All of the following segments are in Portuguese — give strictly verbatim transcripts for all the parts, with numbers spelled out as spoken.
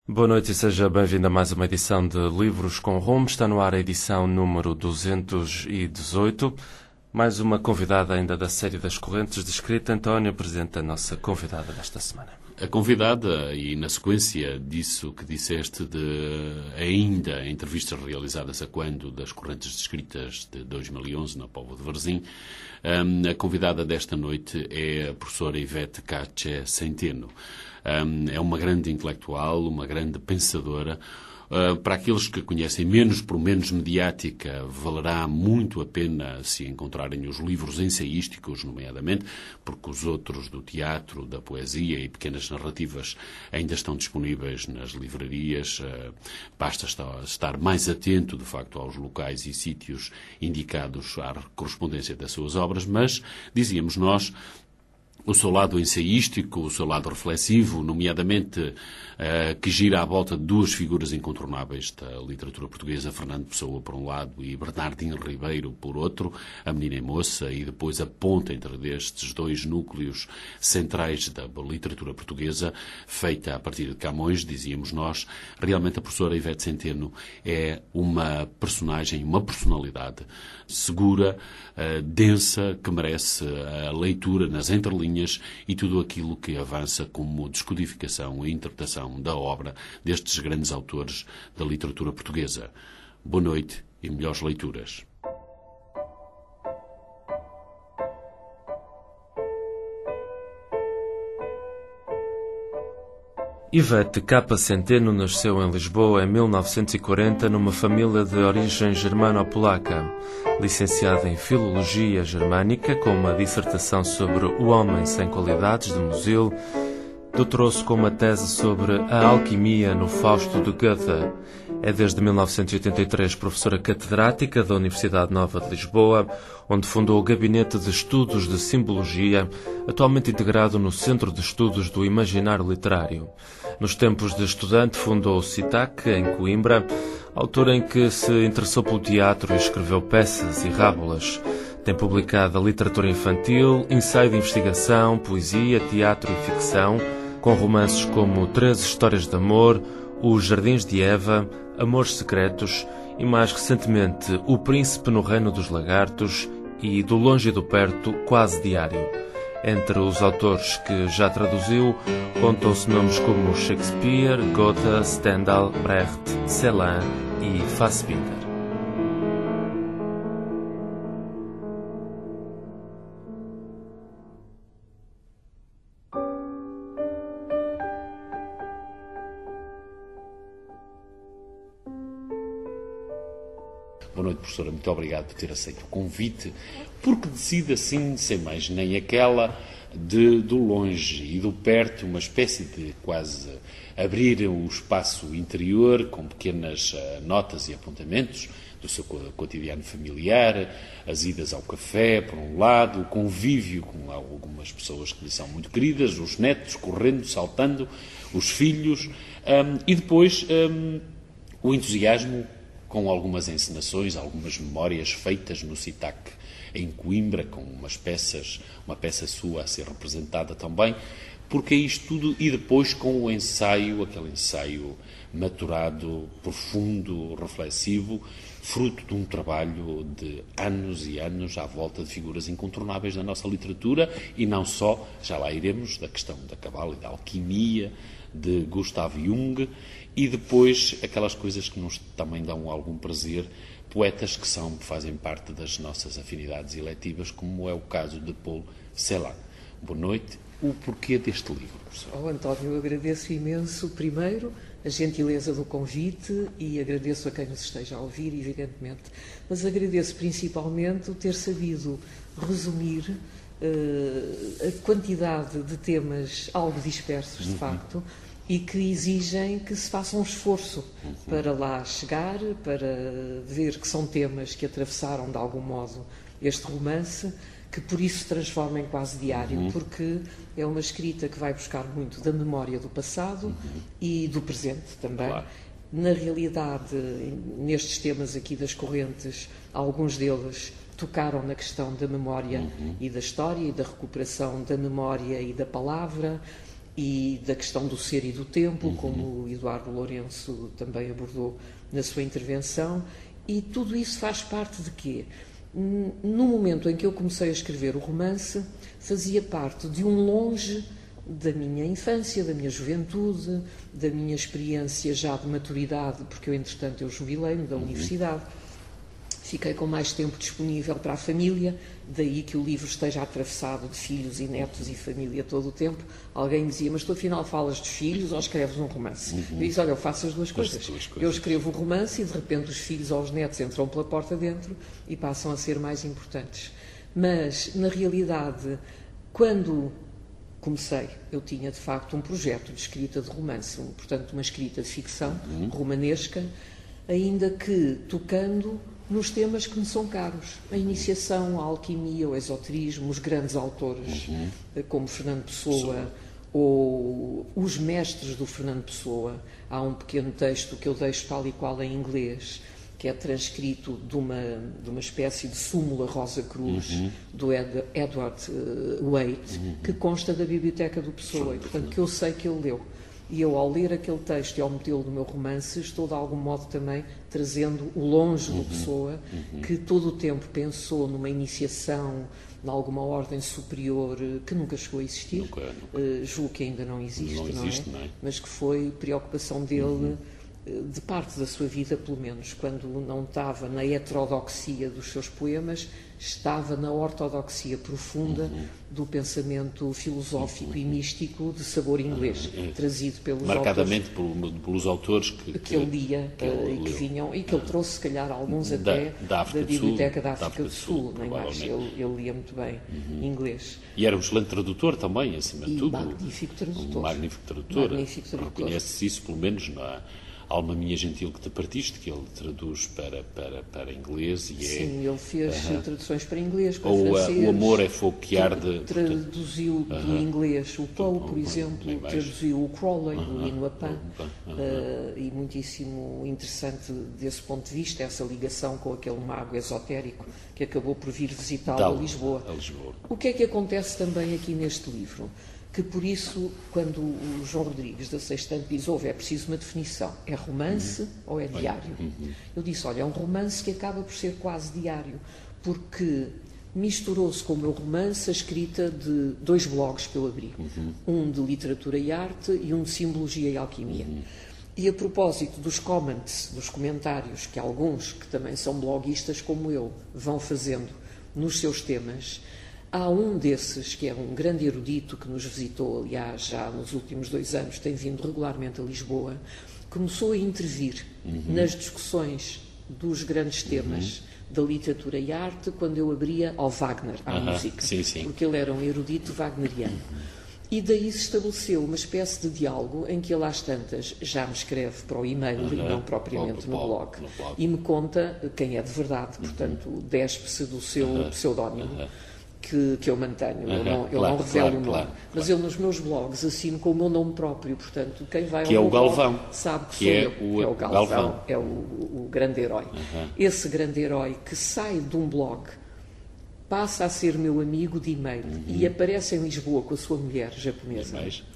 Boa noite e seja bem-vindo a mais uma edição de Livros com Rumo. Está no ar a edição número duzentos e dezoito. Mais uma convidada ainda da série das correntes de escrita. António, apresenta a nossa convidada desta semana. A convidada, e na sequência disso que disseste de ainda entrevistas realizadas a quando das correntes de escritas de dois mil e onze na Póvoa de Varzim, a convidada desta noite é a professora Ivete Cache Centeno. É uma grande intelectual, uma grande pensadora. Para aqueles que conhecem menos por menos mediática, valerá muito a pena se encontrarem os livros ensaísticos, nomeadamente, porque os outros do teatro, da poesia e pequenas narrativas ainda estão disponíveis nas livrarias. Basta estar mais atento, de facto, aos locais e sítios indicados à correspondência das suas obras, mas, dizíamos nós, o seu lado ensaístico, o seu lado reflexivo, nomeadamente uh, que gira à volta de duas figuras incontornáveis da literatura portuguesa, Fernando Pessoa por um lado e Bernardino Ribeiro por outro, A Menina e Moça, e depois a ponta entre destes dois núcleos centrais da literatura portuguesa, feita a partir de Camões, dizíamos nós. Realmente a professora Ivete Centeno é uma personagem, uma personalidade segura, uh, densa, que merece a leitura nas entrelinhas e tudo aquilo que avança como descodificação e interpretação da obra destes grandes autores da literatura portuguesa. Boa noite e melhores leituras. Ivete Capa Centeno nasceu em Lisboa em mil novecentos e quarenta numa família de origem germano-polaca. Licenciada em Filologia Germânica, com uma dissertação sobre o homem sem qualidades de Musil, doutorou-se com uma tese sobre a alquimia no Fausto de Goethe. É desde mil novecentos e oitenta e três professora catedrática da Universidade Nova de Lisboa, onde fundou o Gabinete de Estudos de Simbologia, atualmente integrado no Centro de Estudos do Imaginário Literário. Nos tempos de estudante fundou o CITAC, em Coimbra, autora em que se interessou pelo teatro e escreveu peças e rábulas. Tem publicado a literatura infantil, ensaio de investigação, poesia, teatro e ficção, com romances como Três Histórias de Amor, Os Jardins de Eva, Amores Secretos e, mais recentemente, O Príncipe no Reino dos Lagartos e Do Longe e do Perto, Quase Diário. Entre os autores que já traduziu, contam-se nomes como Shakespeare, Goethe, Stendhal, Brecht, Celan e Fassbinder. Boa noite, professora. Muito obrigado por ter aceito o convite, porque decide assim, sem mais nem aquela, de, do longe e do perto, uma espécie de quase abrir o espaço interior com pequenas uh, notas e apontamentos do seu cotidiano familiar, as idas ao café, por um lado, o convívio com algumas pessoas que lhe são muito queridas, os netos correndo, saltando, os filhos, um, e depois um, o entusiasmo com algumas encenações, algumas memórias feitas no CITAC em Coimbra, com umas peças, uma peça sua a ser representada também, porque é isto tudo, e depois com o ensaio, aquele ensaio maturado, profundo, reflexivo, fruto de um trabalho de anos e anos à volta de figuras incontornáveis da nossa literatura, e não só, já lá iremos, da questão da cabala e da alquimia, de Gustav Jung, e depois aquelas coisas que nos também dão algum prazer, poetas que são, fazem parte das nossas afinidades eletivas, como é o caso de Paul Celan. Boa noite. O porquê deste livro, professor? Oh, António, eu agradeço imenso, primeiro, a gentileza do convite e agradeço a quem nos esteja a ouvir, evidentemente, mas agradeço principalmente o ter sabido resumir uh, a quantidade de temas algo dispersos, de uhum. facto, e que exigem que se faça um esforço uhum. para lá chegar, para ver que são temas que atravessaram de algum modo este romance, que por isso se transforma em quase diário, uhum. porque é uma escrita que vai buscar muito da memória do passado uhum. e do presente também. Claro. Na realidade, nestes temas aqui das correntes, alguns deles tocaram na questão da memória uhum. e da história e da recuperação da memória e da palavra, e da questão do ser e do tempo, uhum. como o Eduardo Lourenço também abordou na sua intervenção, e tudo isso faz parte de quê? No momento em que eu comecei a escrever o romance, fazia parte de um longe da minha infância, da minha juventude, da minha experiência já de maturidade, porque eu, entretanto, eu jubilei-me da uhum. universidade, fiquei com mais tempo disponível para a família, daí que o livro esteja atravessado de filhos e netos e família todo o tempo. Alguém me dizia, mas tu afinal falas dos filhos ou escreves um romance? Uhum. Eu disse, olha, eu faço as duas coisas. As duas coisas. Eu escrevo um romance e de repente os filhos ou os netos entram pela porta dentro e passam a ser mais importantes. Mas, na realidade, quando comecei, eu tinha de facto um projeto de escrita de romance, um, portanto uma escrita de ficção uhum. romanesca, ainda que tocando nos temas que me são caros. A iniciação, a alquimia, o esoterismo, os grandes autores, uhum. como Fernando Pessoa, Pessoa, ou os mestres do Fernando Pessoa. Há um pequeno texto que eu deixo tal e qual em inglês, que é transcrito de uma, de uma espécie de súmula Rosa Cruz, uhum. do Ed, Edward uh, Waite, uhum. que consta da biblioteca do Pessoa, e, portanto, que eu sei que ele leu. E eu, ao ler aquele texto e ao metê-lo no meu romance, estou, de algum modo, também trazendo o longe uhum. do Pessoa, uhum. que todo o tempo pensou numa iniciação, em alguma ordem superior, que nunca chegou a existir. Nunca, nunca. Uh, julgo que ainda não existe, não, não, existe é? não é? Mas que foi preocupação dele, uhum. de parte da sua vida, pelo menos, quando não estava na heterodoxia dos seus poemas, estava na ortodoxia profunda uhum. do pensamento filosófico uhum. e místico de sabor inglês, uhum. trazido pelos marcadamente autores, por, pelos autores que, que, que ele lia que ele, e que vinham, e que ele trouxe, se calhar, alguns até da, da, da Biblioteca da África do Sul, nem mais. Ele, ele lia muito bem uhum. inglês. E era um excelente tradutor também, acima de tudo. Magnífico tradutor. Um magnífico tradutor. Magnífico tradutor. Reconhece-se isso, pelo menos, na Alma Minha Gentil que te partiste, que ele traduz para, para, para inglês e é... Sim, ele fez uh-huh. traduções para inglês, para Ou francês. O Amor é Fogo que Arde. Traduziu portanto, do uh-huh. inglês o Poe, por uh-huh. exemplo, traduziu o Crowley, uh-huh. do Inuapan, uh-huh. uh, e muitíssimo interessante desse ponto de vista, essa ligação com aquele mago esotérico que acabou por vir visitá-lo a Lisboa. a Lisboa. O que é que acontece também aqui neste livro? Que por isso, quando o João Rodrigues da Sextante diz, ouve, é preciso uma definição, é romance uhum. ou é diário? Uhum. Eu disse, olha, é um romance que acaba por ser quase diário, porque misturou-se com o meu romance a escrita de dois blogs que eu abri, uhum. um de literatura e arte e um de simbologia e alquimia. Uhum. E a propósito dos comments, dos comentários, que alguns, que também são bloguistas como eu, vão fazendo nos seus temas, há um desses, que é um grande erudito que nos visitou, aliás, já nos últimos dois anos, tem vindo regularmente a Lisboa, começou a intervir uhum. nas discussões dos grandes temas uhum. da literatura e arte, quando eu abria ao Wagner, à uhum. música, sim, sim. porque ele era um erudito wagneriano. Uhum. E daí se estabeleceu uma espécie de diálogo em que ele, às tantas, já me escreve para o e-mail uhum. e não propriamente no blog, no blog, e me conta quem é de verdade, uhum. portanto, despe-se do seu uhum. pseudónimo. Uhum. Que, que eu mantenho, uhum, eu não, eu claro, não revelo claro, o nome, claro, mas claro. eu nos meus blogs assino com o meu nome próprio, portanto, quem vai que ao é o Galvão, blog sabe que, que sou é eu, o, que é o Galvão, Galvão. é o, o grande herói. Uhum. Esse grande herói que sai de um blog, passa a ser meu amigo de e-mail uhum. e aparece em Lisboa com a sua mulher japonesa.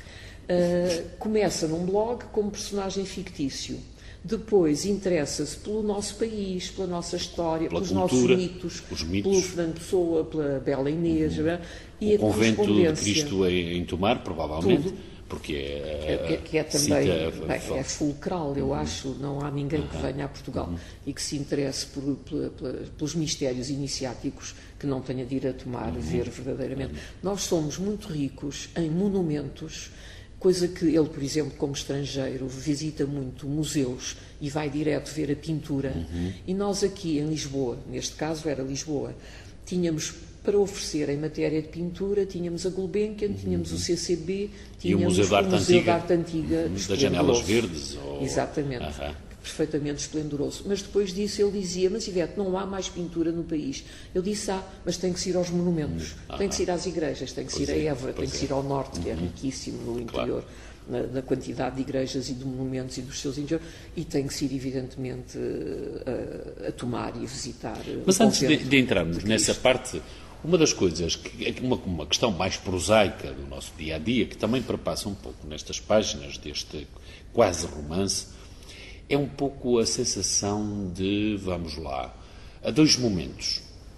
Uh, começa num blog como personagem fictício. Depois interessa-se pelo nosso país, pela nossa história, pela pelos cultura, nossos mitos, os mitos, pelo Fernando Pessoa, pela Bela Inês, uhum. e o a convento de Cristo em, em Tomar, provavelmente, tudo. Porque é, é, que é também cita, bem, é fulcral, eu uhum. acho, não há ninguém uhum. que venha a Portugal uhum. e que se interesse por, por, por, pelos mistérios iniciáticos que não tenha de ir a Tomar, uhum. ver verdadeiramente. Uhum. Nós somos muito ricos em monumentos, coisa que ele, por exemplo, como estrangeiro, visita muito museus e vai direto ver a pintura. Uhum. E nós aqui em Lisboa, neste caso era Lisboa, tínhamos para oferecer em matéria de pintura, tínhamos a Gulbenkian, uhum. tínhamos o C C B, tínhamos e o Museu da Arte o Museu Antiga, da Arte Antiga uhum. das Janelas Verdes. Ou... Exatamente. Uhum. Perfeitamente esplendoroso. Mas depois disso ele dizia, mas Ivete, não há mais pintura no país. Eu disse, ah, mas tem que se ir aos monumentos, uhum. tem que se ir às igrejas, tem que se ir a Évora, tem que se ir ao norte, que é riquíssimo no interior, claro. na, na quantidade de igrejas e de monumentos e dos seus interiores, e tem que se ir, evidentemente, a, a Tomar e a visitar. Mas antes de, de entrarmos de nessa parte, Uma das coisas, que, uma, uma questão mais prosaica do nosso dia-a-dia, que também perpassa um pouco nestas páginas deste quase romance, é um pouco a sensação de, vamos lá, a dois momentos.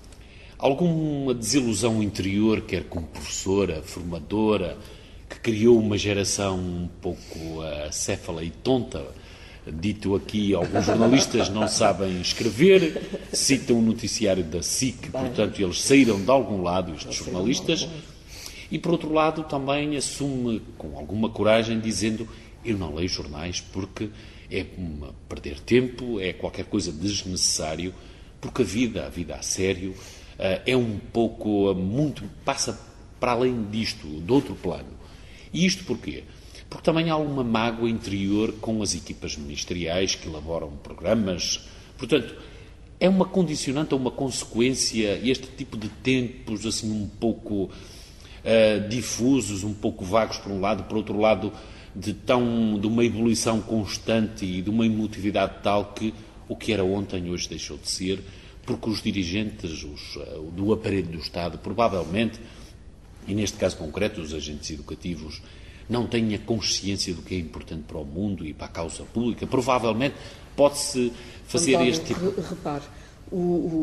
Alguma desilusão interior, quer como professora, formadora, que criou uma geração um pouco acéfala e tonta. Dito aqui, alguns jornalistas não sabem escrever, citam o noticiário da S I C, portanto, eles saíram de algum lado, estes jornalistas, e, por outro lado, também assume com alguma coragem, dizendo: eu não leio jornais porque é uma perder tempo, é qualquer coisa desnecessário, porque a vida, a vida a sério, é um pouco, muito, passa para além disto, de outro plano. E isto porquê? Porque também há uma mágoa interior com as equipas ministeriais que elaboram programas. Portanto, é uma condicionante ou uma consequência, este tipo de tempos assim um pouco uh, difusos, um pouco vagos por um lado, por outro lado, de, tão, de uma ebulição constante e de uma emotividade tal que o que era ontem hoje deixou de ser, porque os dirigentes os, uh, do aparelho do Estado, provavelmente, e neste caso concreto os agentes educativos, não têm a consciência do que é importante para o mundo e para a causa pública. Provavelmente pode-se fazer António, este tipo... Repare, o,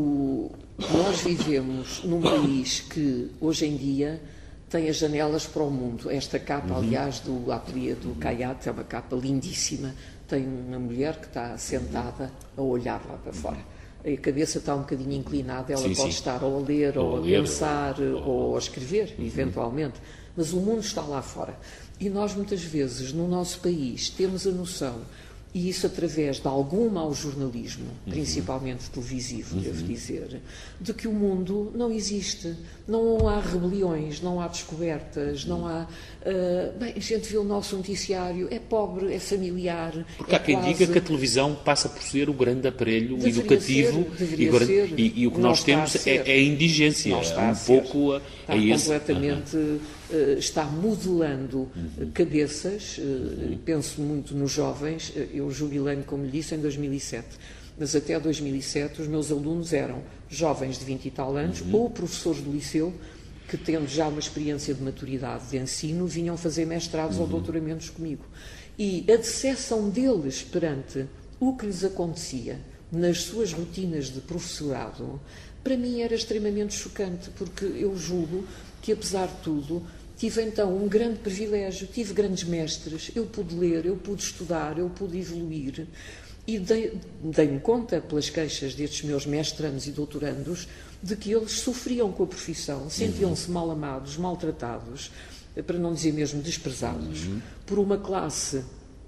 o, nós vivemos num país que, hoje em dia, tem as janelas para o mundo. Esta capa, uhum. aliás, do ateliê do Caiate, é uma capa lindíssima. Tem uma mulher que está sentada a olhar lá para fora. A cabeça está um bocadinho inclinada, ela sim, pode sim. estar ou a ler, ou, ou a ler, pensar, ou, ou a escrever, uhum. eventualmente. Mas o mundo está lá fora. E nós, muitas vezes, no nosso país, temos a noção, e isso através de algum mau jornalismo, uhum. principalmente televisivo, uhum. devo dizer, de que o mundo não existe. Não há rebeliões, não há descobertas, não há... Uh, bem, a gente vê o nosso noticiário, é pobre, é familiar... Porque é há quem quase... diga que a televisão passa por ser o grande aparelho deveria educativo ser, e, ser, e, e o que não nós temos é, é a indigência, é um pouco a, está a esse... completamente... Uhum. Uh, está modelando uhum. cabeças, uh, uhum. penso muito nos jovens. Eu jubilei-me, como lhe disse, em dois mil e sete, mas até dois mil e sete os meus alunos eram jovens de vinte e tal anos, uhum. ou professores do liceu, que tendo já uma experiência de maturidade de ensino, vinham fazer mestrados uhum. ou doutoramentos comigo. E a decepção deles perante o que lhes acontecia nas suas rotinas de professorado, para mim era extremamente chocante, porque eu julgo que, apesar de tudo, tive então um grande privilégio, tive grandes mestres, eu pude ler, eu pude estudar, eu pude evoluir e dei, dei-me conta, pelas queixas destes meus mestrandos e doutorandos, de que eles sofriam com a profissão, sentiam-se mal amados, maltratados, para não dizer mesmo desprezados, uhum. por uma classe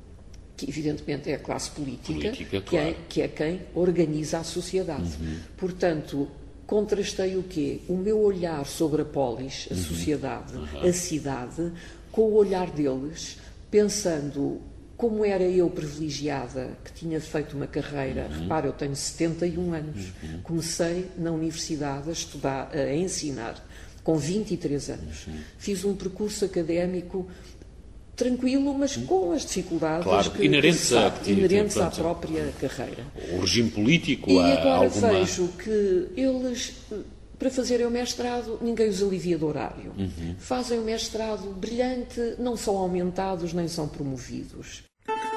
que evidentemente é a classe política, política que, claro. é, que é quem organiza a sociedade. Uhum. Portanto, contrastei o quê? O meu olhar sobre a polis, a uhum. sociedade, uhum. a cidade, com o olhar deles, pensando como era eu privilegiada, que tinha feito uma carreira. Uhum. Repara, eu tenho setenta e um anos. Uhum. Comecei na universidade a estudar, a ensinar, com vinte e três anos. Uhum. Fiz um percurso académico tranquilo, mas com as dificuldades claro, que, inerentes, que a, inerentes à pronto, própria carreira. O regime político, e há agora alguma... vejo que eles, para fazerem o mestrado, ninguém os alivia do horário. Uhum. Fazem o mestrado brilhante, não são aumentados nem são promovidos.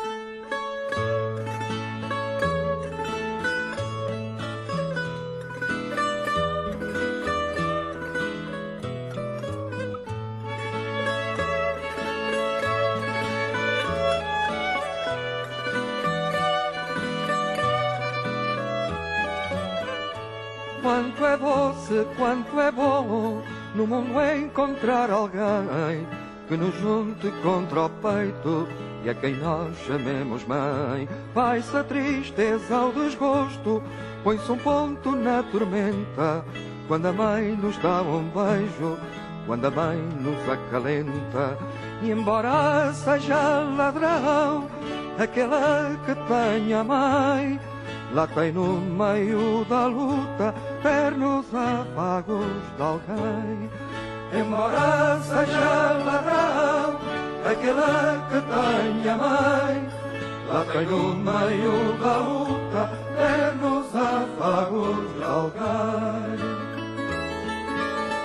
Quanto é doce, quanto é bom no mundo encontrar alguém que nos junte contra o peito e a quem nós chamemos mãe. Vai-se a tristeza ao desgosto, põe-se um ponto na tormenta, quando a mãe nos dá um beijo, quando a mãe nos acalenta. E embora seja ladrão aquela que tenha mãe, lá tem no meio da luta ternos afagos de alguém. Embora seja ladrão aquela que tenha mãe, lá tem no meio da luta ternos afagos de alguém.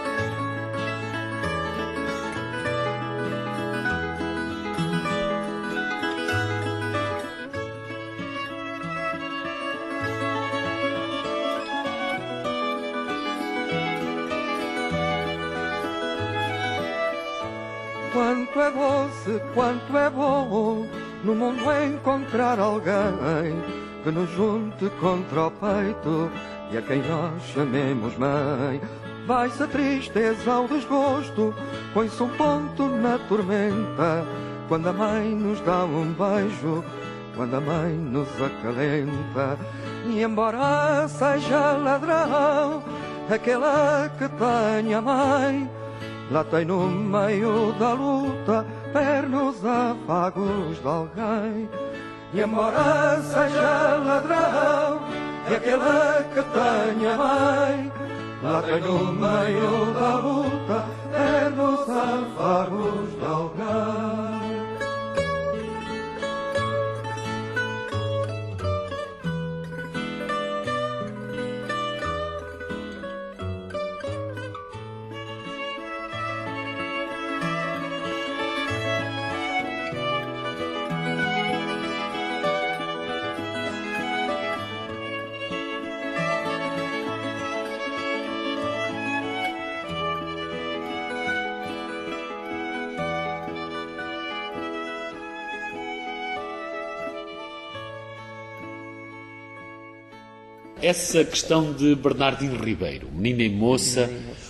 quanto é doce, quanto é bom no mundo encontrar alguém que nos junte contra o peito e a quem nós chamemos mãe. Vai-se a tristeza ao desgosto, põe-se um ponto na tormenta, quando a mãe nos dá um beijo, quando a mãe nos acalenta. E embora seja ladrão aquela que tenha mãe, lá tem no meio da luta pernos afagos de alguém. E embora seja ladrão aquela que tenha mãe, lá tem no meio da luta pernos afagos de alguém. Essa questão de Bernardino Ribeiro, menina e moça,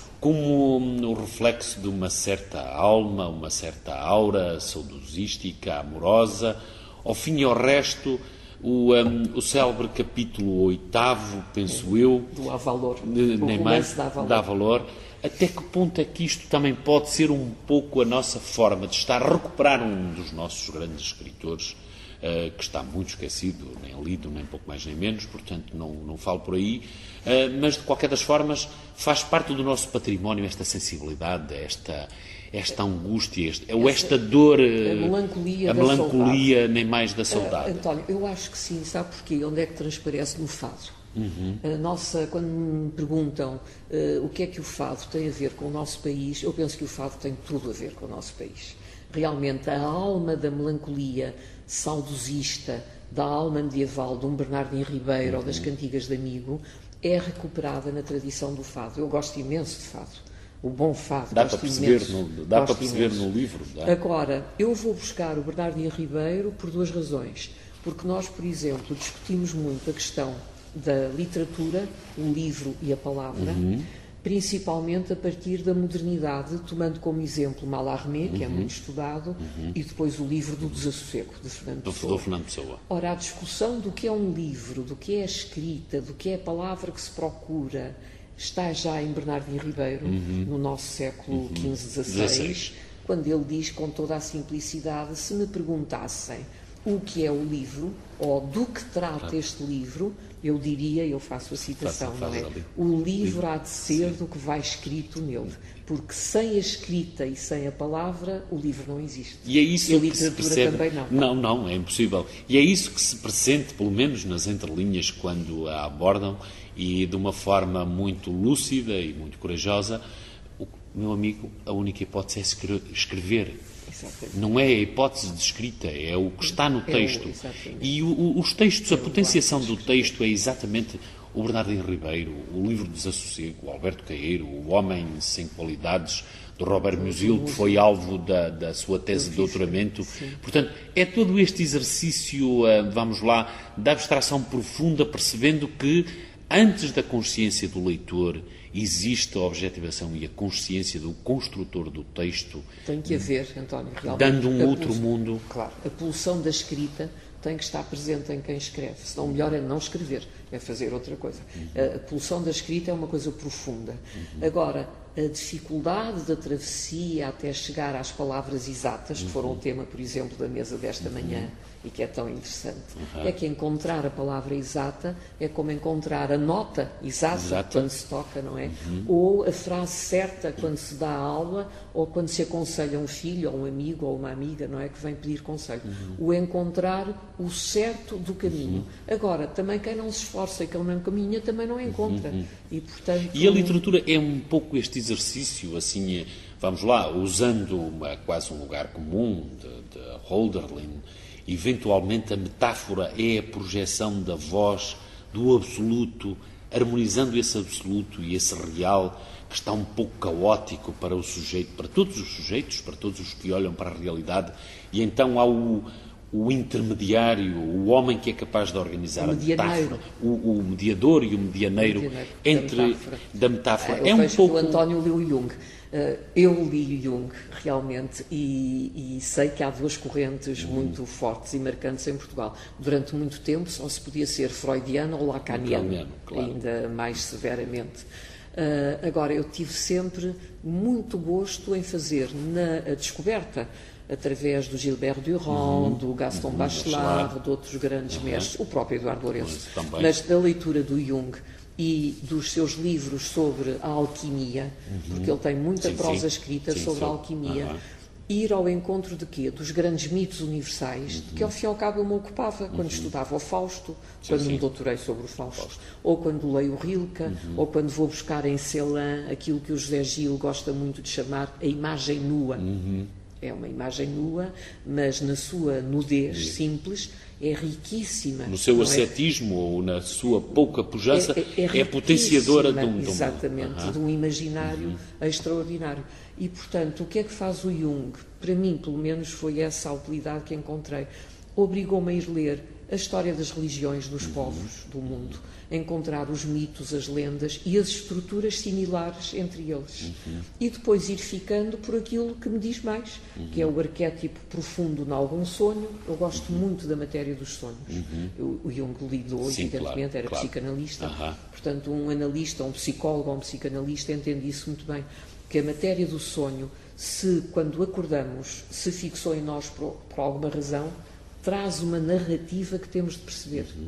como o reflexo de uma certa alma, uma certa aura saudosística, amorosa, ao fim e ao resto, o, um, o célebre capítulo oitavo, penso eu, do Avalor, nem mais, dá valor. dá valor. Até que ponto é que isto também pode ser um pouco a nossa forma de estar a recuperar um dos nossos grandes escritores, Uh, que está muito esquecido, nem lido, nem pouco mais nem menos, portanto não, não falo por aí, uh, mas de qualquer das formas faz parte do nosso património esta sensibilidade, esta, esta angústia, este, ou esta dor, uh, a melancolia, a da melancolia saudade. Nem mais da saudade. Uh, António, eu acho que sim, sabe porquê? Onde é que transparece no fado? Uhum. A nossa, quando me perguntam uh, o que é que o fado tem a ver com o nosso país, eu penso que o fado tem tudo a ver com o nosso país. Realmente a alma da melancolia saudosista, da alma medieval de um Bernardino Ribeiro, uhum, ou das cantigas de amigo, é recuperada na tradição do fado. Eu gosto imenso de fado. O bom fado. Dá para perceber, no, dá para perceber no livro. Dá. Agora, eu vou buscar o Bernardino Ribeiro por duas razões. Porque nós, por exemplo, discutimos muito a questão da literatura, o livro e a palavra, uhum, principalmente a partir da modernidade, tomando como exemplo Mallarmé, que uhum, é muito estudado, uhum, e depois o livro do Desassossego, de Fernando Pessoa. Do Fernando Pessoa. Ora, a discussão do que é um livro, do que é a escrita, do que é a palavra que se procura, está já em Bernardino Ribeiro, uhum, no nosso século quinze, dezasseis, quando ele diz com toda a simplicidade: se me perguntassem o que é o livro, ou do que trata este livro, eu diria, eu faço a citação, não é? O livro há de ser do que vai escrito nele, porque sem a escrita e sem a palavra, o livro não existe. E é isso e a que literatura se percebe. também não. Não, não, é impossível. E é isso que se pressente, pelo menos nas entrelinhas, quando a abordam, e de uma forma muito lúcida e muito corajosa. O, meu amigo, a única hipótese é escrever. Exatamente. Não é a hipótese de escrita, é o que está no texto. É o, e o, os textos, a potenciação do texto é exatamente o Bernardino Ribeiro, o livro do Desassossego, o Alberto Caeiro, o Homem Sem Qualidades, do Robert Musil, que foi alvo da, da sua tese de doutoramento. Portanto, é todo este exercício, vamos lá, da abstração profunda, percebendo que antes da consciência do leitor existe a objetivação e a consciência do construtor do texto. Tem que haver, António, realmente. Dando um a outro pulsão, mundo. Claro, a pulsão da escrita tem que estar presente em quem escreve. Senão, o melhor é não escrever, é fazer outra coisa. Uhum. A pulsão da escrita é uma coisa profunda. Uhum. Agora, a dificuldade da travessia até chegar às palavras exatas, que foram o tema, por exemplo, da mesa desta uhum. manhã, e que é tão interessante, uhum. é que encontrar a palavra exata é como encontrar a nota exata, exata. quando se toca, não é? Uhum. Ou a frase certa quando se dá a aula, ou quando se aconselha um filho, ou um amigo, ou uma amiga, não é? Que vem pedir conselho. Uhum. O encontrar o certo do caminho. Uhum. Agora, também quem não se esforça e quem não caminha, também não encontra. Uhum. E, portanto, e a literatura é um pouco este exercício, assim, vamos lá, usando uma, quase um lugar comum de, de Hölderlin. Eventualmente a metáfora é a projeção da voz do absoluto harmonizando esse absoluto e esse real que está um pouco caótico para o sujeito, para todos os sujeitos, para todos os que olham para a realidade, e então há o, o intermediário, o homem que é capaz de organizar a metáfora, o, o mediador e o medianeiro, o medianeiro entre da metáfora. Da metáfora. Eu é um pouco... o António leu Jung. Eu li Jung, realmente, e, e sei que há duas correntes hum. muito fortes e marcantes em Portugal. Durante muito tempo só se podia ser freudiano ou lacaniano, claro. Ainda mais severamente. Uh, agora, eu tive sempre muito gosto em fazer na a descoberta, através do Gilbert Durand, uhum. do Gaston uhum. Bachelard, de outros grandes uhum. mestres, o próprio Eduardo Lourenço, mas, mas da leitura do Jung e dos seus livros sobre a alquimia, uhum. porque ele tem muita sim, prosa sim. escrita sim, sobre sim. a alquimia, uhum. ir ao encontro de quê? Dos grandes mitos universais, uhum. de que ao fim e ao cabo eu me ocupava quando uhum. estudava o Fausto, sim, quando sim. me doutorei sobre o Fausto, Fausto. ou quando leio o Rilke, uhum. ou quando vou buscar em Celan aquilo que o José Gil gosta muito de chamar a imagem nua. Uhum. É uma imagem nua, mas na sua nudez uhum. simples é riquíssima. No seu ascetismo é? ou na sua pouca pujança, é, é, é, é potenciadora de um... Exatamente, de um, uhum. de um imaginário uhum. extraordinário. E, portanto, o que é que faz o Jung? Para mim, pelo menos, foi essa a utilidade que encontrei. Obrigou-me a ir ler a história das religiões dos uhum. povos do mundo, a encontrar os mitos, as lendas e as estruturas similares entre eles. Uhum. E depois ir ficando por aquilo que me diz mais, uhum. que é o arquétipo profundo em algum sonho. Eu gosto uhum. muito da matéria dos sonhos. Uhum. Eu, o Jung lidou, Sim, evidentemente, claro, era claro. psicanalista. Uhum. Portanto, um analista, um psicólogo ou um psicanalista entende isso muito bem. Que a matéria do sonho, se quando acordamos, se fixou em nós por, por alguma razão, traz uma narrativa que temos de perceber. Uhum.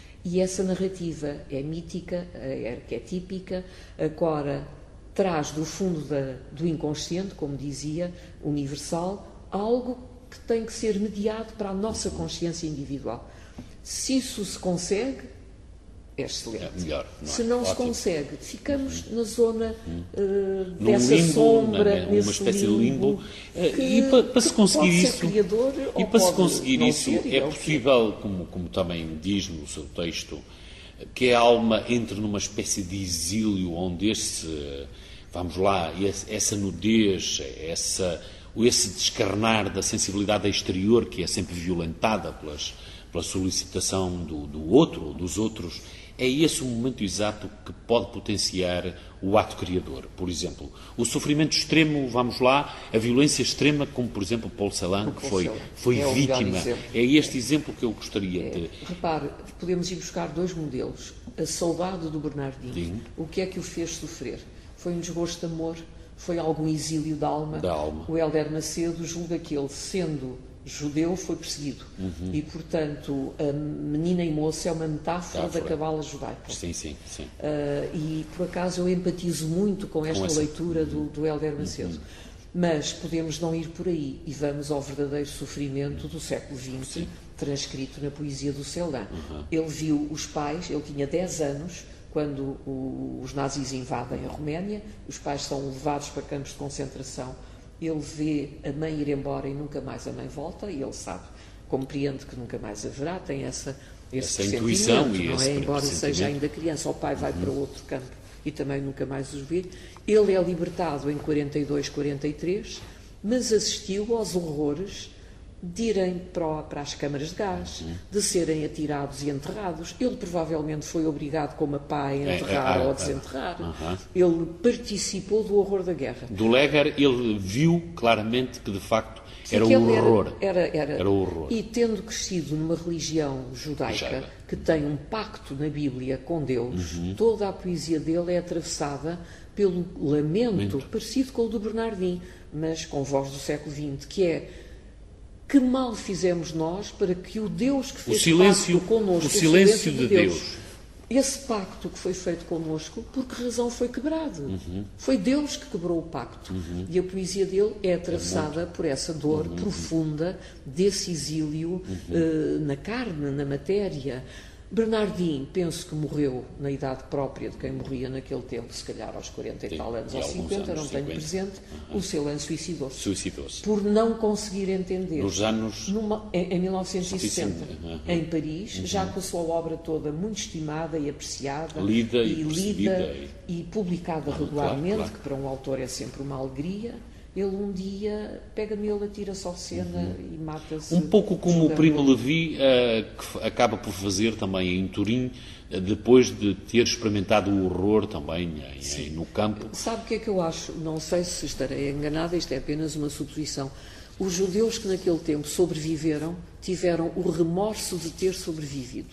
E essa narrativa é mítica, é arquetípica, agora traz do fundo da, do inconsciente, como dizia, universal, algo que tem que ser mediado para a nossa consciência individual. Se isso se consegue, é excelente. É melhor, não é? Se não Ótimo. se consegue, ficamos uhum. na zona uh, dessa limbo, sombra, na, uma espécie limbo, de limbo. Que, e para, para se conseguir isso, criador, e para se conseguir isso, ser, é possível, como, como também diz no seu texto, que a alma entre numa espécie de exílio onde esse, vamos lá, essa nudez, essa, esse descarnar da sensibilidade exterior que é sempre violentada pelas, pela solicitação do, do outro ou dos outros. É esse o momento exato que pode potenciar o ato criador. Por exemplo, o sofrimento extremo, vamos lá, a violência extrema, como por exemplo Paul Celan, que foi, foi é vítima. É este exemplo que eu gostaria é, de... Repare, podemos ir buscar dois modelos. A saudade do Bernardino. Sim. O que é que o fez sofrer? Foi um desgosto de amor? Foi algum exílio da alma? Da alma. O Hélder Macedo julga que ele, sendo judeu, foi perseguido. Uhum. E, portanto, a menina e moça é uma metáfora ah, da cabala judaica. Sim, sim, sim. Uh, e, por acaso, eu empatizo muito com esta com essa... leitura do, do Hélder Macedo. Uhum. Mas podemos não ir por aí e vamos ao verdadeiro sofrimento do século vinte, sim. transcrito na poesia do Celan. Uhum. Ele viu os pais, ele tinha dez anos, quando o, os nazis invadem a Roménia, os pais são levados para campos de concentração. Ele vê a mãe ir embora e nunca mais a mãe volta, e ele sabe, compreende que nunca mais haverá, tem essa, esse essa intuição e não esse é? Embora seja ainda criança, o pai vai uhum. para outro campo e também nunca mais os vê. Ele é libertado em quarenta e dois, quarenta e três, mas assistiu aos horrores de irem para, para as câmaras de gás, uhum. de serem atirados e enterrados. Ele provavelmente foi obrigado, como a pai, a enterrar é, é, é, ou a desenterrar. Uhum. Ele participou do horror da guerra. Do Leger, ele viu claramente que, de facto, era o horror. Era, era, era, era o horror. E tendo crescido numa religião judaica Já. que tem um pacto na Bíblia com Deus, uhum. toda a poesia dele é atravessada pelo lamento, Lamento. parecido com o do Bernardino, mas com voz do século vinte, que é: que mal fizemos nós para que o Deus que fez o silêncio, pacto connosco, o silêncio, o silêncio de, de Deus, Deus, esse pacto que foi feito connosco, por que razão foi quebrado? Uhum. Foi Deus que quebrou o pacto. Uhum. E a poesia dele é atravessada é por essa dor uhum. profunda desse exílio uhum. uh, na carne, na matéria. Bernardin, penso que morreu na idade própria de quem morria naquele tempo, se calhar aos quarenta e tal anos ou cinquenta, não tenho presente. O Celan suicidou-se. Suicidou-se. Por não conseguir entender. Nos anos... Numa, em, em mil novecentos e sessenta, uhum. em Paris, uhum. já com a sua obra toda muito estimada e apreciada. Lida e, e lida e publicada ah, regularmente, claro, claro. que para um autor é sempre uma alegria. Ele um dia pega nele, atira-se ao Sena uhum. e mata-se. Um pouco como o Primo Levi, uh, que acaba por fazer também em Turim, uh, depois de ter experimentado o horror também em, em, no campo. Sabe o que é que eu acho? Não sei se estarei enganada, isto é apenas uma suposição. Os judeus que naquele tempo sobreviveram tiveram o remorso de ter sobrevivido.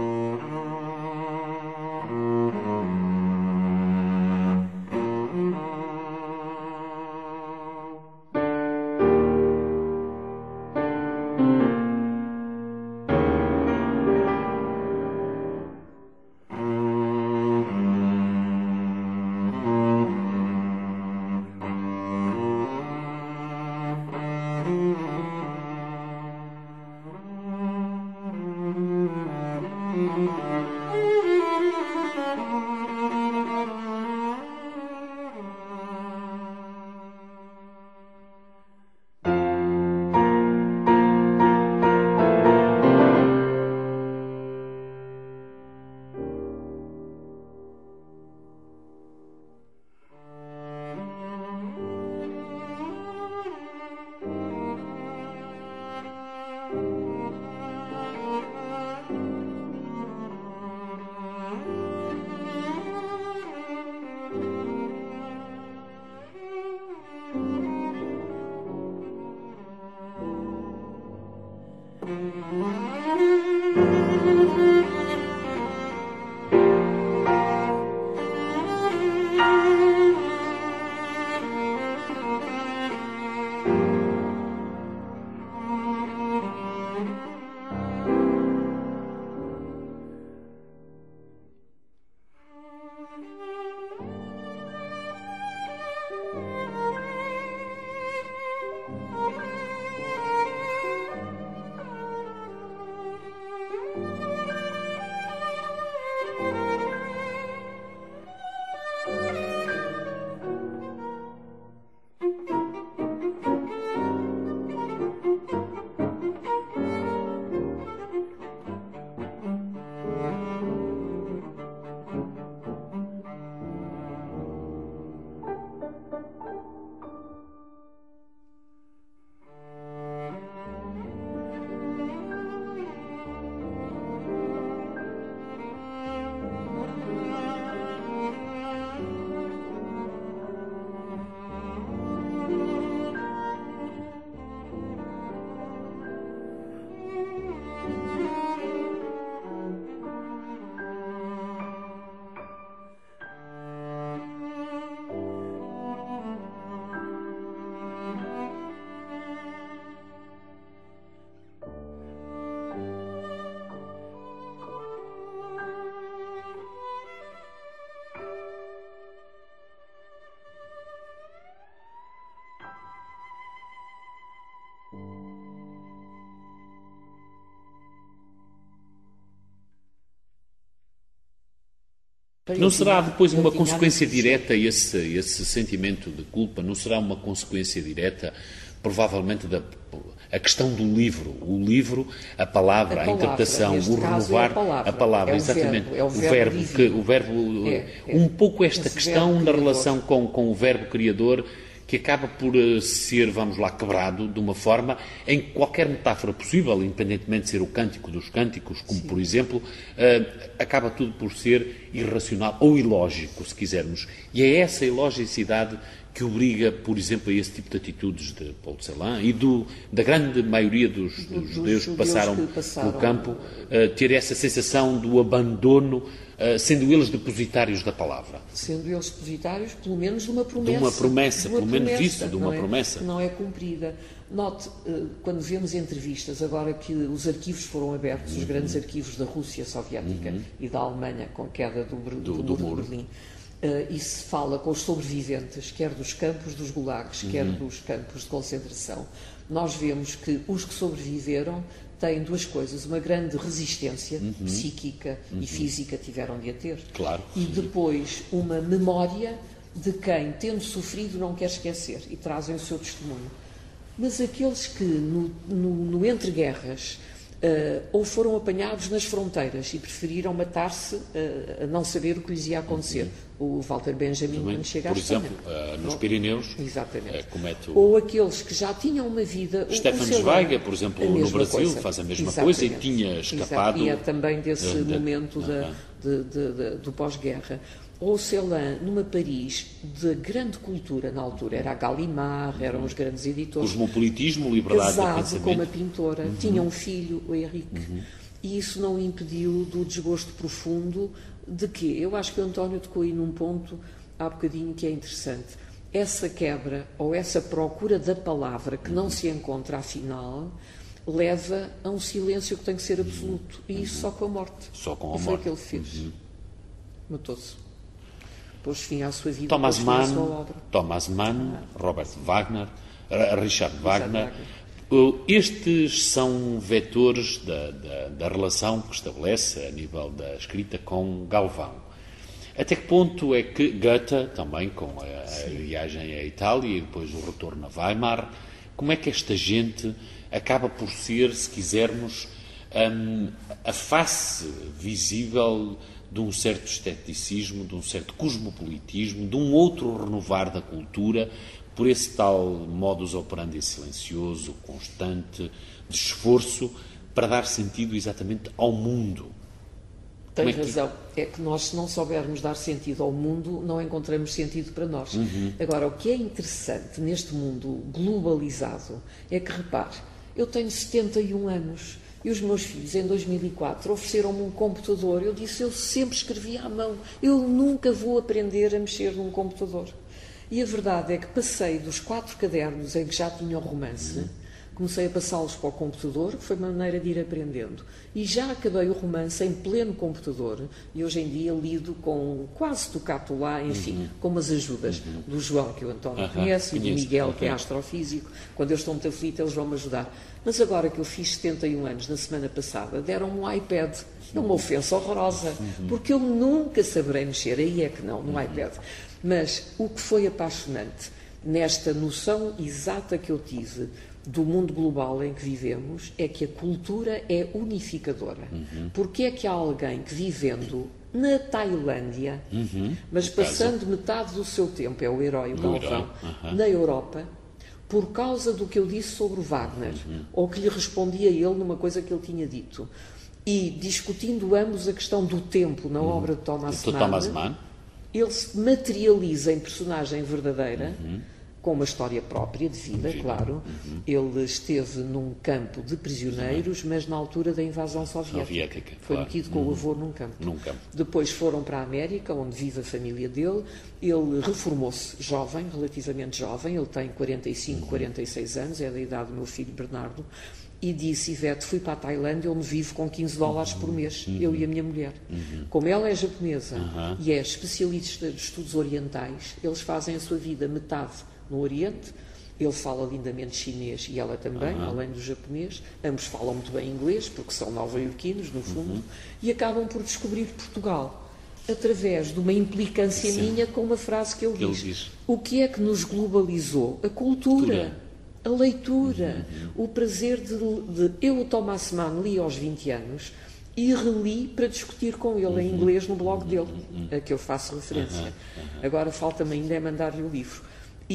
Não será depois uma consequência direta esse, esse sentimento de culpa? Não será uma consequência direta, provavelmente, da a questão do livro? O livro, a palavra, a, palavra, a interpretação, o renovar, é a palavra, a palavra é exatamente, verbo, é o o verbo, verbo, que, o verbo é, é. um pouco esta Esse questão da relação com, com o verbo criador, que acaba por ser, vamos lá, quebrado de uma forma em que qualquer metáfora possível, independentemente de ser o cântico dos cânticos, como Sim. por exemplo, uh, acaba tudo por ser irracional ou ilógico, se quisermos. E é essa ilogicidade que obriga, por exemplo, a esse tipo de atitudes de Paul Celan e do, da grande maioria dos, dos, dos judeus que passaram, que passaram pelo campo, uh, ter essa sensação do abandono, uh, sendo eles depositários da palavra. Sendo eles depositários, pelo menos, de uma promessa. De uma promessa, de uma pelo menos promessa, isso, de uma é, promessa. Não é cumprida. Note, uh, quando vemos entrevistas, agora que os arquivos foram abertos, uhum. os grandes arquivos da Rússia Soviética uhum. e da Alemanha, com queda do, do, do, do muro de Berlim, Uh, e se fala com os sobreviventes, quer dos campos dos gulags, uhum. quer dos campos de concentração, nós vemos que os que sobreviveram têm duas coisas. Uma grande resistência uhum. psíquica uhum. e física, tiveram de a ter. Claro. E depois uma memória de quem, tendo sofrido, não quer esquecer e trazem o seu testemunho. Mas aqueles que, no, no, no entre-guerras, uh, ou foram apanhados nas fronteiras e preferiram matar-se uh, a não saber o que lhes ia acontecer. Uhum. O Walter Benjamin, também, quando chega por à Espanha. exemplo, uh, nos Pirineus, exatamente. Uh, comete o... Ou aqueles que já tinham uma vida... Stefan Zweig, por exemplo, no Brasil, coisa. faz a mesma exatamente. coisa e tinha escapado... Exato. E é também desse de, de, momento de, da, de, de, de, do pós-guerra. Ou Celan, numa Paris de grande cultura na altura, era a Gallimard, eram os grandes editores. Cosmopolitismo, liberdade de casado pensamento. com uma pintora, uhum. tinha um filho, o Henrique, uhum. e isso não o impediu do desgosto profundo de quê? Eu acho que o António tocou aí num ponto há bocadinho que é interessante. Essa quebra ou essa procura da palavra que não se encontra afinal leva a um silêncio que tem que ser absoluto. E isso só com a morte. Só com a e morte. foi o que ele fez. Uhum. Matou-se. Pôs fim à sua vida, Thomas pôs fim à Mann, sua obra. Thomas Mann, ah. Robert Wagner, Richard Wagner. Wagner. Estes são vetores da, da, da relação que estabelece a nível da escrita com Galvão. Até que ponto é que Goethe, também com a, a viagem à Itália e depois o retorno a Weimar, como é que esta gente acaba por ser, se quisermos, um, a face visível de um certo esteticismo, de um certo cosmopolitismo, de um outro renovar da cultura, por esse tal modus operandi silencioso, constante, de esforço, para dar sentido exatamente ao mundo. Tem é que... razão. É que nós, se não soubermos dar sentido ao mundo, não encontramos sentido para nós. Uhum. Agora, o que é interessante neste mundo globalizado é que, repare, eu tenho setenta e um anos e os meus filhos, em dois mil e quatro, ofereceram-me um computador. Eu disse, eu sempre escrevi à mão. Eu nunca vou aprender a mexer num computador. E a verdade é que passei dos quatro cadernos em que já tinha o romance, uhum. comecei a passá-los para o computador, que foi uma maneira de ir aprendendo. E já acabei o romance em pleno computador, e hoje em dia lido com quase tocato lá, enfim, uhum. com umas ajudas uhum. do João, que o António uhum. conhece, e do Miguel, uhum. que é astrofísico. Quando eu estou muito aflito, eles vão-me ajudar. Mas agora que eu fiz setenta e um anos, na semana passada, deram-me um iPad. É uma ofensa horrorosa, uhum. porque eu nunca saberei mexer, aí é que não, no uhum. iPad. Mas o que foi apaixonante, nesta noção exata que eu tive do mundo global em que vivemos, é que a cultura é unificadora. Uhum. Porque é que há alguém que, vivendo na Tailândia, uhum. mas passando metade do seu tempo, é o herói, o Galvão, uhum. na Europa, por causa do que eu disse sobre o Wagner, uhum. ou que lhe respondi a ele numa coisa que ele tinha dito, e discutindo ambos a questão do tempo na uhum. obra de Thomas Mann, Thomas Mann, ele se materializa em personagem verdadeira, uhum. com uma história própria de vida, Sim. claro. Uhum. Ele esteve num campo de prisioneiros, uhum. mas na altura da invasão soviética. soviética Foi claro. metido com uhum. o avô num campo. num campo. Depois foram para a América, onde vive a família dele. Ele reformou-se jovem, relativamente jovem. Ele tem quarenta e cinco, uhum. quarenta e seis anos, é da idade do meu filho Bernardo. E disse, Ivete, fui para a Tailândia, onde vivo com quinze dólares por mês, uhum. eu e a minha mulher. Uhum. Como ela é japonesa uhum. e é especialista de estudos orientais, eles fazem a sua vida metade no Oriente. Ele fala lindamente chinês e ela também, uhum. além do japonês. Ambos falam muito bem inglês, porque são nova-iorquinos, no fundo, uhum. e acabam por descobrir Portugal através de uma implicância Sim. minha com uma frase que ele, que diz. ele diz. O que é que nos globalizou? A cultura. cultura. A leitura, uhum. o prazer de, de... Eu, o Thomas Mann, li aos vinte anos e reli para discutir com ele uhum. em inglês no blog dele, uhum. a que eu faço referência. Uhum. Uhum. Agora falta-me ainda é mandar-lhe o livro.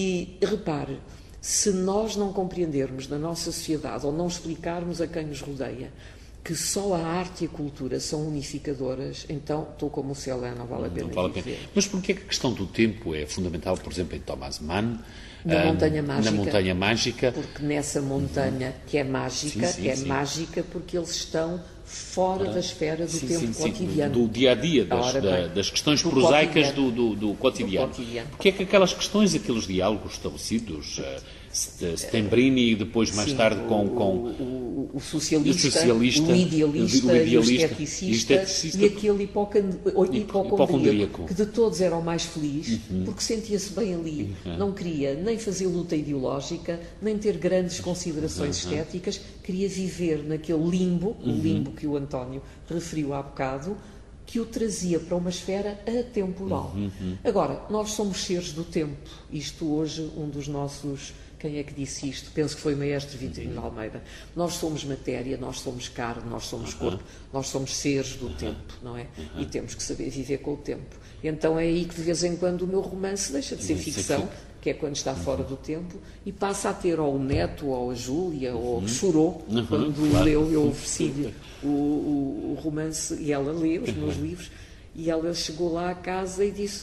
E repare, se nós não compreendermos na nossa sociedade ou não explicarmos a quem nos rodeia que só a arte e a cultura são unificadoras, então estou como o Celan, não vale a pena. Não vale a pena. Mas porquê que a questão do tempo é fundamental, por exemplo, em Thomas Mann? Na Montanha Mágica. Na Montanha Mágica. Porque nessa montanha, que é mágica, sim, sim, é sim. mágica porque eles estão fora ah, da esfera do sim, tempo sim, cotidiano. Sim, do dia-a-dia, das, Ora, da, das questões do prosaicas cotidiano. Do, do, do cotidiano. Do cotidiano. Porque é que aquelas questões, aqueles diálogos estabelecidos, uh, Settembrini e depois mais sim, tarde com, com o, o, o, socialista, o socialista, o idealista, o idealista o esteticista, esteticista e aquele hipocondríaco, hipocondríaco, que de todos era o mais feliz, uhum. porque sentia-se bem ali. Uhum. Não queria nem fazer luta ideológica, nem ter grandes considerações uhum. estéticas, queria viver naquele limbo, o limbo que o António referiu há bocado, que o trazia para uma esfera atemporal. Agora, nós somos seres do tempo. Isto hoje, um dos nossos... Quem é que disse isto? Penso que foi o maestro Vitorino de Almeida. Nós somos matéria, nós somos carne, nós somos corpo, nós somos seres do tempo, não é? E temos que saber viver com o tempo. Então é aí que de vez em quando o meu romance deixa de ser ficção, que é quando está fora do tempo, e passa a ter ou o neto, ou a Júlia, ou que chorou quando claro. leu, eu ofereci-lhe o, o, o romance, e ela lê os meus livros, e ela chegou lá à casa e disse: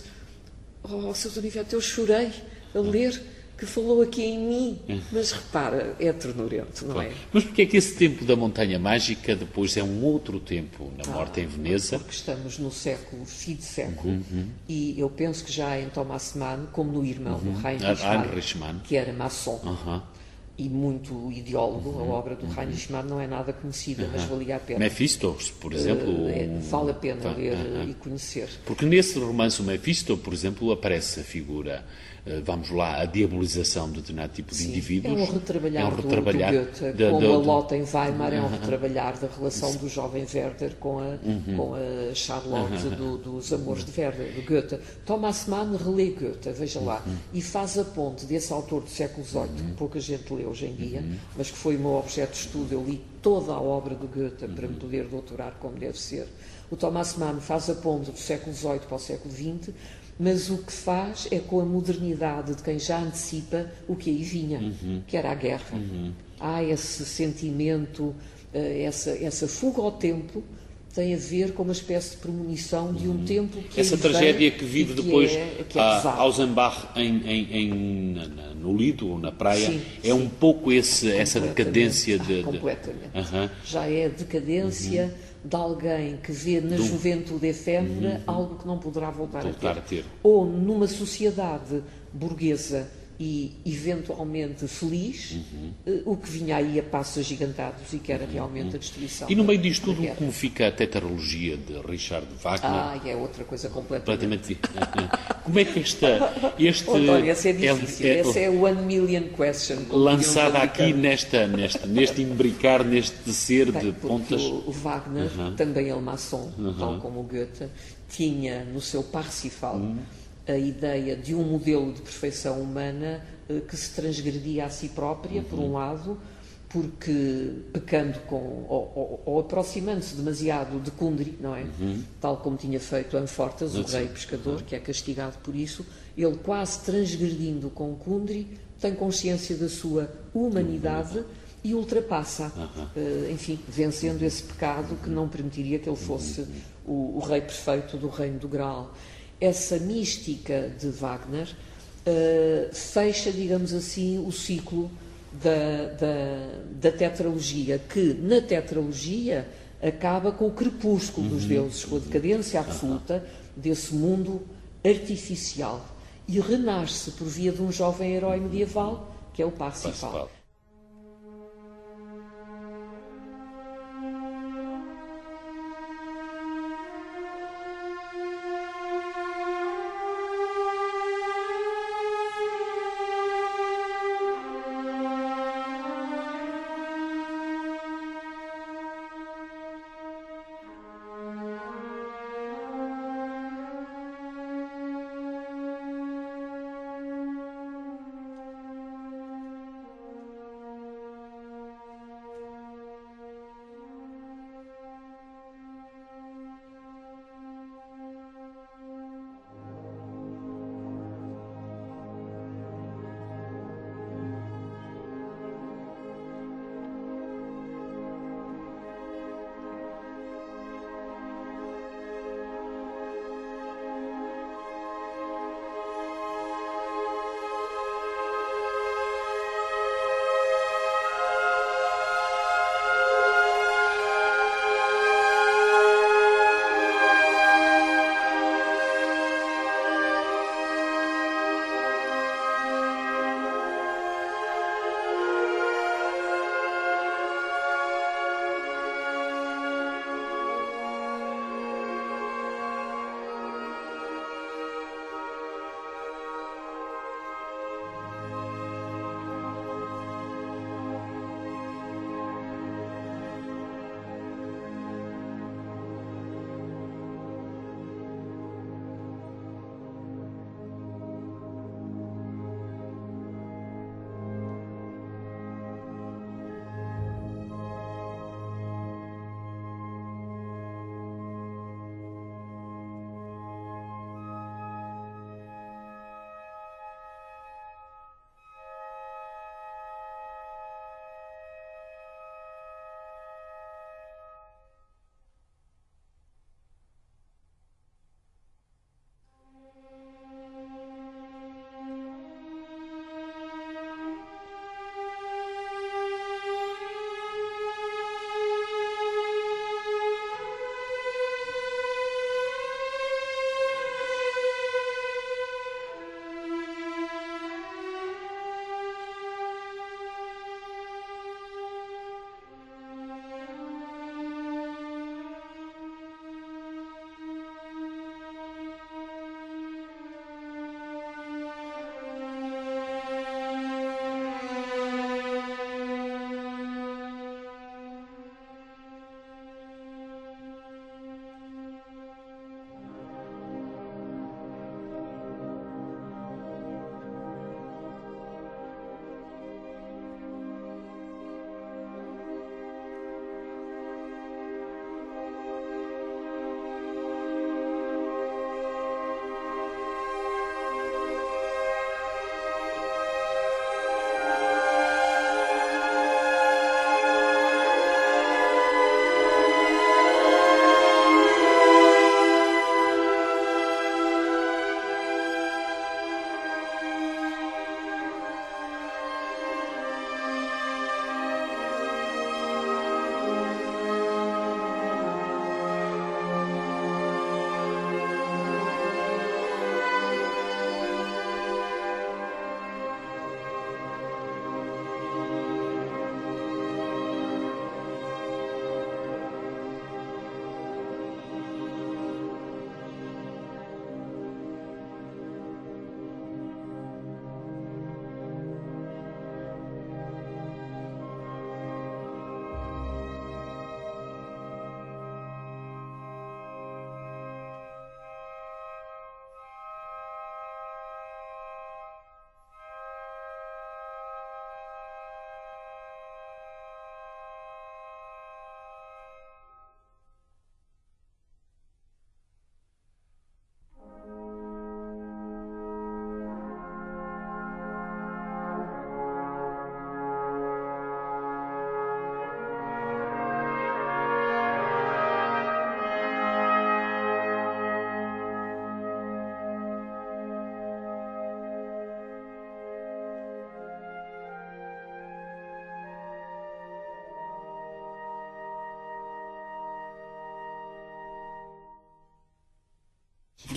oh, seu Doniveto, eu chorei a ler, que falou aqui em mim. Mas repara, é ternurento, não é? Mas porquê é que esse tempo da Montanha Mágica depois é um outro tempo na morte ah, em Veneza? Porque estamos no século, fim de século, uhum. e eu penso que já em Thomas Mann, como no irmão, uhum. no Heinrich Mann, que era maçom, uhum. e muito ideólogo, uhum. a obra do uhum. Heinrich Mann não é nada conhecida, uhum. mas valia a pena. Mephisto, por exemplo? Uh, é, vale a pena ler uhum. e conhecer. Porque nesse romance, o Mephisto, por exemplo, aparece a figura... vamos lá, a diabolização de determinado tipo de Sim, indivíduos. É um retrabalhar, é um retrabalhar do, do Goethe, da, como da, a Lotte em Weimar é um retrabalhar da relação do jovem Werther com a, uhum. com a Charlotte uhum. do, dos Amores de Werther, do Goethe. Thomas Mann relê Goethe, veja lá, uhum. e faz a ponte desse autor do século dezoito, uhum. que pouca gente lê hoje em dia, uhum. mas que foi o meu objeto de estudo. Eu li toda a obra do Goethe uhum. para me poder doutorar como deve ser. O Thomas Mann faz a ponte do século dezoito para o século vinte, mas o que faz é com a modernidade de quem já antecipa o que aí vinha, uhum. que era a guerra. Uhum. Há esse sentimento, essa, essa fuga ao tempo, tem a ver com uma espécie de premonição de um uhum. tempo que essa tragédia que vive que depois é, que é a Ausenbach em, em, em, no Lido, ou na praia, sim, é sim. um pouco esse, essa decadência de... Ah, completamente. De... Uh-huh. Já é a decadência... Uhum. de alguém que vê na Do... juventude efêmera uhum. algo que não poderá voltar, voltar a, ter. a ter. Ou numa sociedade burguesa e eventualmente feliz, uhum. uh, o que vinha aí a passos agigantados e que era realmente uhum. a destruição. E no meio disto tudo, como fica a tetralogia de Richard Wagner? Ah, é outra coisa completamente... completamente... Como é que esta... Este oh, António, essa é difícil. É, é, essa é o one million question. Lançada aqui nesta, nesta, neste imbricar, neste tecer Bem, de pontas... O, o Wagner, uhum. também ele maçom, uhum. tal como o Goethe, tinha no seu Parsifal uhum. a ideia de um modelo de perfeição humana uh, que se transgredia a si própria, uhum. por um lado, porque pecando com, ou, ou, ou aproximando-se demasiado de Kundry, não é? Uhum. Tal como tinha feito Anfortas, o rei pescador, que é castigado por isso, ele quase transgredindo com Kundry, tem consciência da sua humanidade uhum. e ultrapassa, uhum. uh, enfim, vencendo esse pecado que não permitiria que ele fosse uhum. o, o rei perfeito do reino do Graal. Essa mística de Wagner uh, fecha, digamos assim, o ciclo Da, da, da tetralogia, que na tetralogia acaba com o crepúsculo uhum. dos deuses, com a decadência absoluta desse mundo artificial, e renasce por via de um jovem herói medieval que é o Parsifal. Parsifal.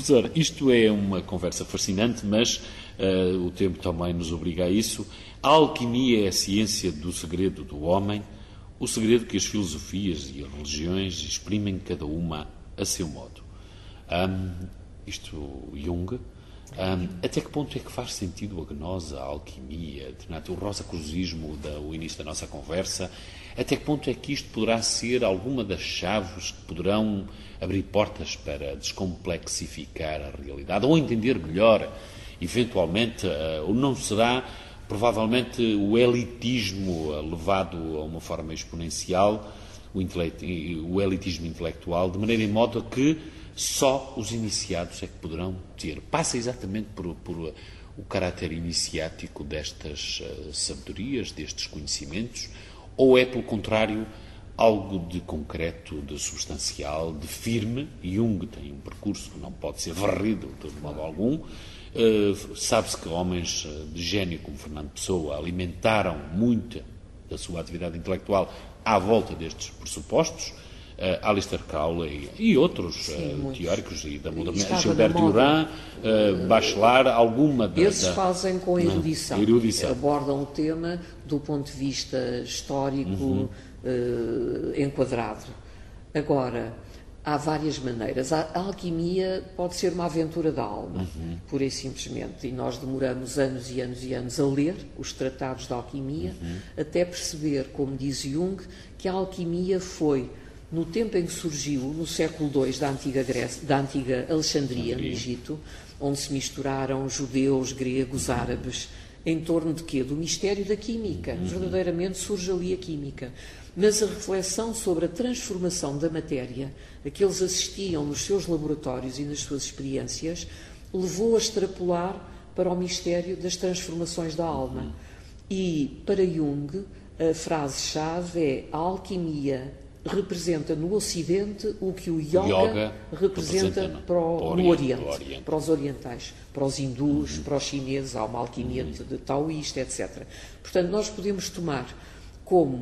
Professor, isto é uma conversa fascinante, mas uh, o tempo também nos obriga a isso. A alquimia é a ciência do segredo do homem, o segredo que as filosofias e as religiões exprimem cada uma a seu modo. Um, isto, Jung, um, até que ponto é que faz sentido a gnose, a alquimia, o rosacruzismo, o início da nossa conversa? Até que ponto é que isto poderá ser alguma das chaves que poderão abrir portas para descomplexificar a realidade ou entender melhor, eventualmente, ou não será provavelmente o elitismo levado a uma forma exponencial, o, o elitismo intelectual, de maneira em modo que só os iniciados é que poderão ter. Passa exatamente por, por o caráter iniciático destas uh, sabedorias, destes conhecimentos, ou é, pelo contrário, algo de concreto, de substancial, de firme? Jung tem um percurso que não pode ser varrido de modo algum. Uh, sabe-se que homens de gênio como Fernando Pessoa alimentaram muito da sua atividade intelectual à volta destes pressupostos. Uh, Alistair Crowley e outros Sim, uh, teóricos e da modernidade, Gilbert Durand, uh, Bachelard, alguma da... Esses da, fazem com a erudição. erudição. Abordam o tema do ponto de vista histórico uhum. uh, enquadrado. Agora, há várias maneiras. A, a alquimia pode ser uma aventura da alma, uhum. pura e simplesmente. E nós demoramos anos e anos e anos a ler os tratados da alquimia, uhum. até perceber, como diz Jung, que a alquimia foi... no tempo em que surgiu, no século dois da antiga Grécia, da antiga Alexandria, no Egito, onde se misturaram judeus, gregos, árabes, em torno de quê? Do mistério da química. Uhum. Verdadeiramente surge ali a química. Mas a reflexão sobre a transformação da matéria, a que eles assistiam nos seus laboratórios e nas suas experiências, levou a extrapolar para o mistério das transformações da alma. Uhum. E, para Jung, a frase-chave é: a alquimia representa no Ocidente o que o yoga, yoga representa, representa para o, no Oriente, Oriente, para os orientais, para os hindus, uhum. para os chineses, há uma alquimia uhum. de, de taoísta, etcétera. Portanto, nós podemos tomar como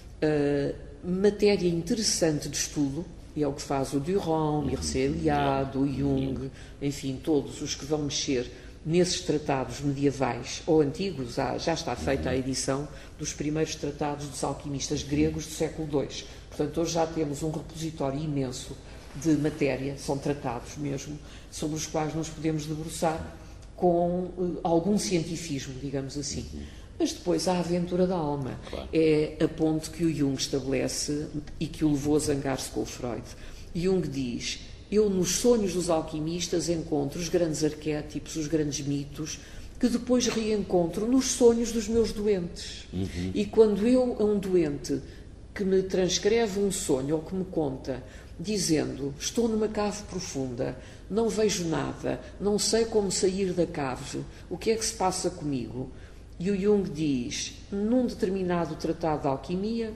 uh, matéria interessante de estudo, e é o que faz o Durand, o Mircea Eliade, o Jung, enfim, todos os que vão mexer nesses tratados medievais ou antigos. Já está feita a edição dos primeiros tratados dos alquimistas gregos do século dois. Portanto, hoje já temos um repositório imenso de matéria, são tratados mesmo, sobre os quais nos podemos debruçar com uh, algum cientifismo, digamos assim. Mas depois a aventura da alma claro. É a ponte que o Jung estabelece e que o levou a zangar-se com o Freud. Jung diz: eu nos sonhos dos alquimistas encontro os grandes arquétipos, os grandes mitos, que depois reencontro nos sonhos dos meus doentes. Uhum. E quando eu, a um doente que me transcreve um sonho ou que me conta, dizendo: estou numa cave profunda, não vejo nada, não sei como sair da cave, o que é que se passa comigo? E o Jung diz, num determinado tratado de alquimia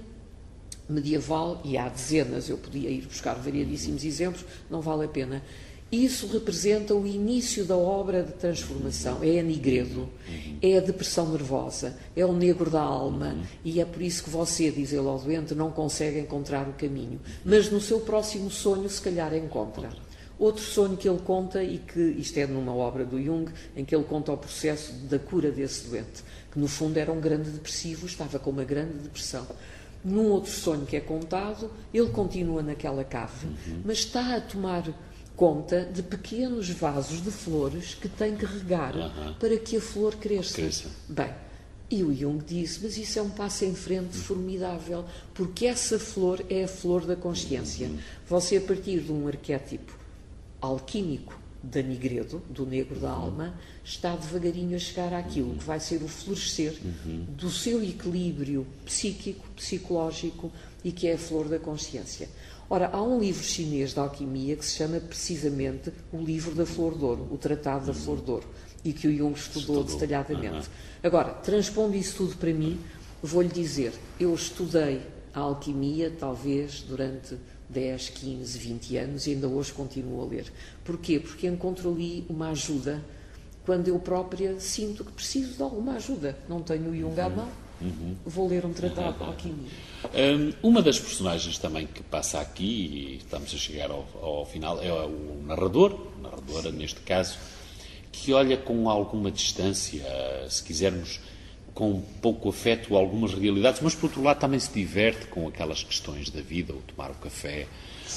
medieval, e há dezenas, eu podia ir buscar variadíssimos exemplos, não vale a pena, isso representa o início da obra de transformação, é a Nigredo, é a depressão nervosa, é o negro da alma, e é por isso que você, diz ele ao doente, não consegue encontrar o caminho, mas no seu próximo sonho se calhar encontra. Outro sonho que ele conta, e que isto é numa obra do Jung, em que ele conta o processo da cura desse doente, que no fundo era um grande depressivo, estava com uma grande depressão. Num outro sonho que é contado, ele continua naquela cave, uhum. mas está a tomar conta de pequenos vasos de flores que tem que regar uhum. para que a flor cresça. cresça. Bem, e o Jung disse, mas isso é um passo em frente formidável, porque essa flor é a flor da consciência. Uhum. Você, a partir de um arquétipo alquímico da Nigredo, do negro da alma, está devagarinho a chegar àquilo uhum. que vai ser o florescer uhum. do seu equilíbrio psíquico, psicológico, e que é a flor da consciência. Ora, há um livro chinês de alquimia que se chama precisamente o livro da Flor de Ouro, o Tratado da Flor de Ouro, e que o Jung estudou, estudou. detalhadamente. Uhum. Agora, transpondo isso tudo para mim, vou-lhe dizer, eu estudei a alquimia, talvez, durante dez, quinze, vinte anos, e ainda hoje continuo a ler. Porquê? Porque encontro ali uma ajuda quando eu própria sinto que preciso de alguma ajuda. Não tenho o Jung à mão, Uhum. Vou ler um tratado de alquimia. Um, uma das personagens também que passa aqui, e estamos a chegar ao, ao final, é o narrador, narradora neste caso, que olha com alguma distância, se quisermos, com pouco afeto algumas realidades, mas por outro lado também se diverte com aquelas questões da vida, o tomar o café,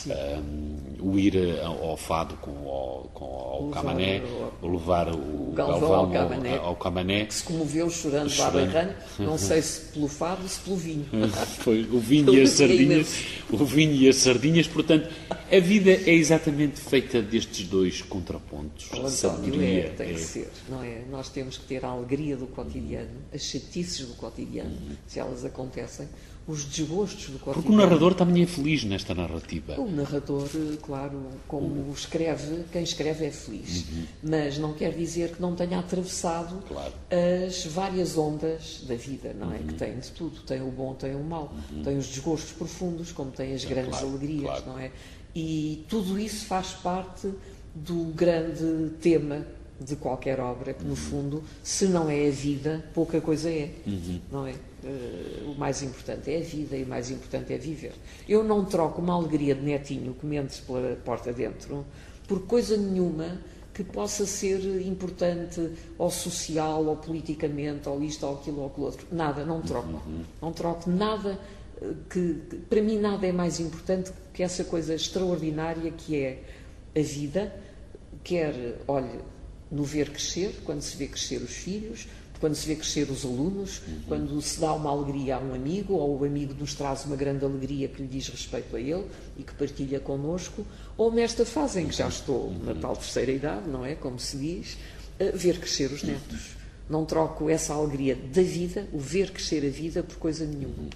um, o ir ao fado com o, com o camané, o levar o, o galvão, galvão ao camané, ao, ao camané, que se comoveu chorando, chorando. lá berrando, não sei se pelo fado ou se pelo vinho. Foi o vinho e as sardinhas, o vinho e as sardinhas, portanto, a vida é exatamente feita destes dois contrapontos. A sabedoria é, tem é... que ser, não é? Nós temos que ter a alegria do cotidiano, as chatices do cotidiano, uhum. se elas acontecem, os desgostos do cotidiano. Porque o narrador também é feliz nesta narrativa. O narrador, claro, como uhum. escreve, quem escreve é feliz. Uhum. Mas não quer dizer que não tenha atravessado claro. as várias ondas da vida, não é? Uhum. Que tem de tudo. Tem o bom, tem o mau. Uhum. Tem os desgostos profundos, como tem as grandes claro, alegrias, claro. não é? E tudo isso faz parte do grande tema de qualquer obra, que no fundo, se não é a vida, pouca coisa é, uhum. não é? Uh, o mais importante é a vida e o mais importante é viver. Eu não troco uma alegria de netinho que mente pela porta dentro por coisa nenhuma que possa ser importante ou social, ou politicamente, ou isto, ou aquilo, ou aquilo outro. Nada, não troco. Uhum. Não troco nada, que, que para mim nada é mais importante que essa coisa extraordinária que é a vida, quer, olhe, no ver crescer, quando se vê crescer os filhos, quando se vê crescer os alunos, uhum. quando se dá uma alegria a um amigo, ou o amigo nos traz uma grande alegria que lhe diz respeito a ele e que partilha connosco, ou nesta fase em que já estou uhum. na tal terceira idade, não é? Como se diz, a ver crescer os netos. Não troco essa alegria da vida, o ver crescer a vida, por coisa nenhuma. Uhum.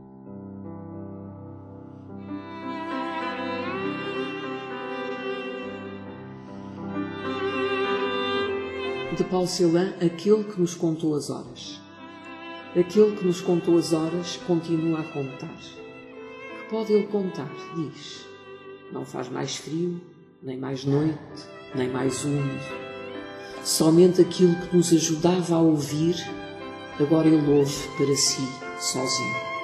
De Paulo Celan, aquele que nos contou as horas. Aquele que nos contou as horas continua a contar. Que pode ele contar, diz. Não faz mais frio, nem mais noite, nem mais úmido. Somente aquilo que nos ajudava a ouvir, agora ele ouve para si, sozinho.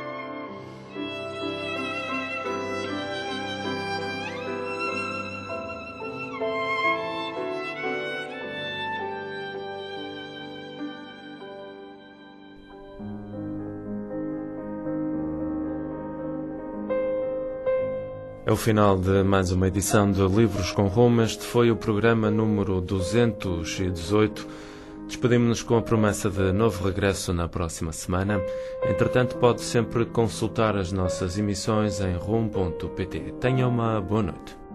É o final de mais uma edição de Livros com Rumo. Este foi o programa número duzentos e dezoito. Despedimos-nos com a promessa de novo regresso na próxima semana. Entretanto, pode sempre consultar as nossas emissões em rumo ponto pt. Tenha uma boa noite.